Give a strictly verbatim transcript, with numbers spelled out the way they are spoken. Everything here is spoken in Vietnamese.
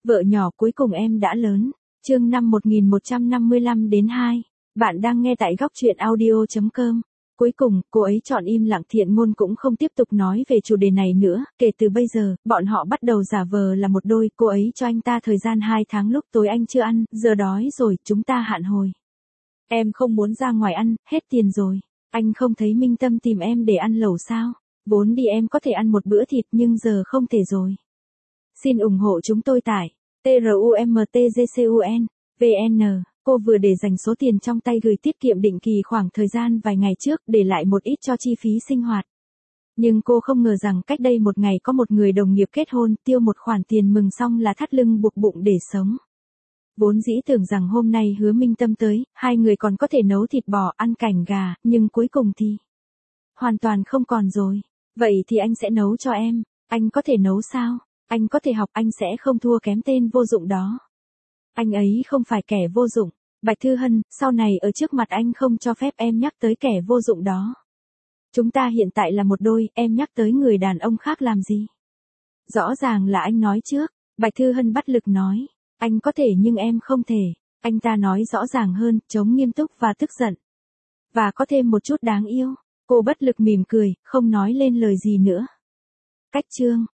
Vợ nhỏ cuối cùng em đã lớn. Chương năm một nghìn một trăm năm mươi lăm đến hai. Bạn đang nghe tại góc truyện audio chấm com. Cuối cùng, cô ấy chọn im lặng, Thiện Ngôn cũng không tiếp tục nói về chủ đề này nữa, kể từ bây giờ, bọn họ bắt đầu giả vờ là một đôi, cô ấy cho anh ta thời gian hai tháng, lúc tối anh chưa ăn, giờ đói rồi, chúng ta hạn hồi. Em không muốn ra ngoài ăn, hết tiền rồi. Anh không thấy Minh Tâm tìm em để ăn lẩu sao? Vốn đi em có thể ăn một bữa thịt nhưng giờ không thể rồi. Xin ủng hộ chúng tôi tại trumtgcun, vn. Cô vừa để dành số tiền trong tay gửi tiết kiệm định kỳ khoảng thời gian vài ngày trước, để lại một ít cho chi phí sinh hoạt. Nhưng cô không ngờ rằng cách đây một ngày có một người đồng nghiệp kết hôn, tiêu một khoản tiền mừng xong là thắt lưng buộc bụng để sống. Vốn dĩ tưởng rằng hôm nay Hứa Minh Tâm tới, hai người còn có thể nấu thịt bò, ăn cành gà, nhưng cuối cùng thì hoàn toàn không còn rồi. Vậy thì anh sẽ nấu cho em. Anh có thể nấu sao? Anh có thể học, anh sẽ không thua kém tên vô dụng đó. Anh ấy không phải kẻ vô dụng. Bạch Thư Hân, sau này ở trước mặt anh không cho phép em nhắc tới kẻ vô dụng đó. Chúng ta hiện tại là một đôi, em nhắc tới người đàn ông khác làm gì? Rõ ràng là anh nói trước. Bạch Thư Hân bất lực nói. Anh có thể nhưng em không thể. Anh ta nói rõ ràng hơn, chống nghiêm túc và tức giận. Và có thêm một chút đáng yêu. Cô bất lực mỉm cười, không nói lên lời gì nữa. Cách chương